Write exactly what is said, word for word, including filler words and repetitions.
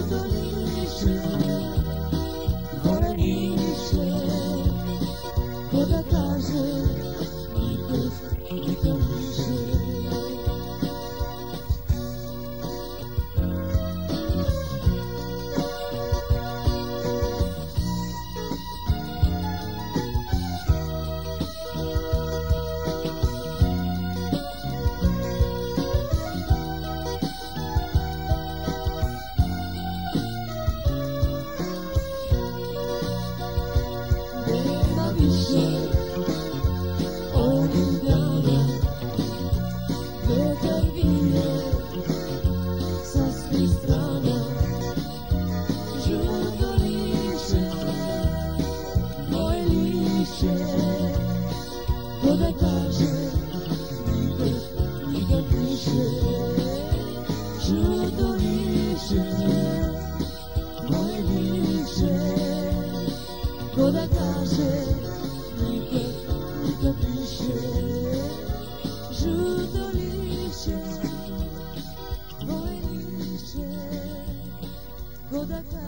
liše, moje liše, ko da kaže nikad, nikad više. Nema više onih dana, vetar vije sa svih strana, žuto liše, moje liše, ko da kaže nikad, nikad više. Žuto liše, moje liše, ko da kaže nikad, nikad više. Žuto liše, moje liše, ko da kaže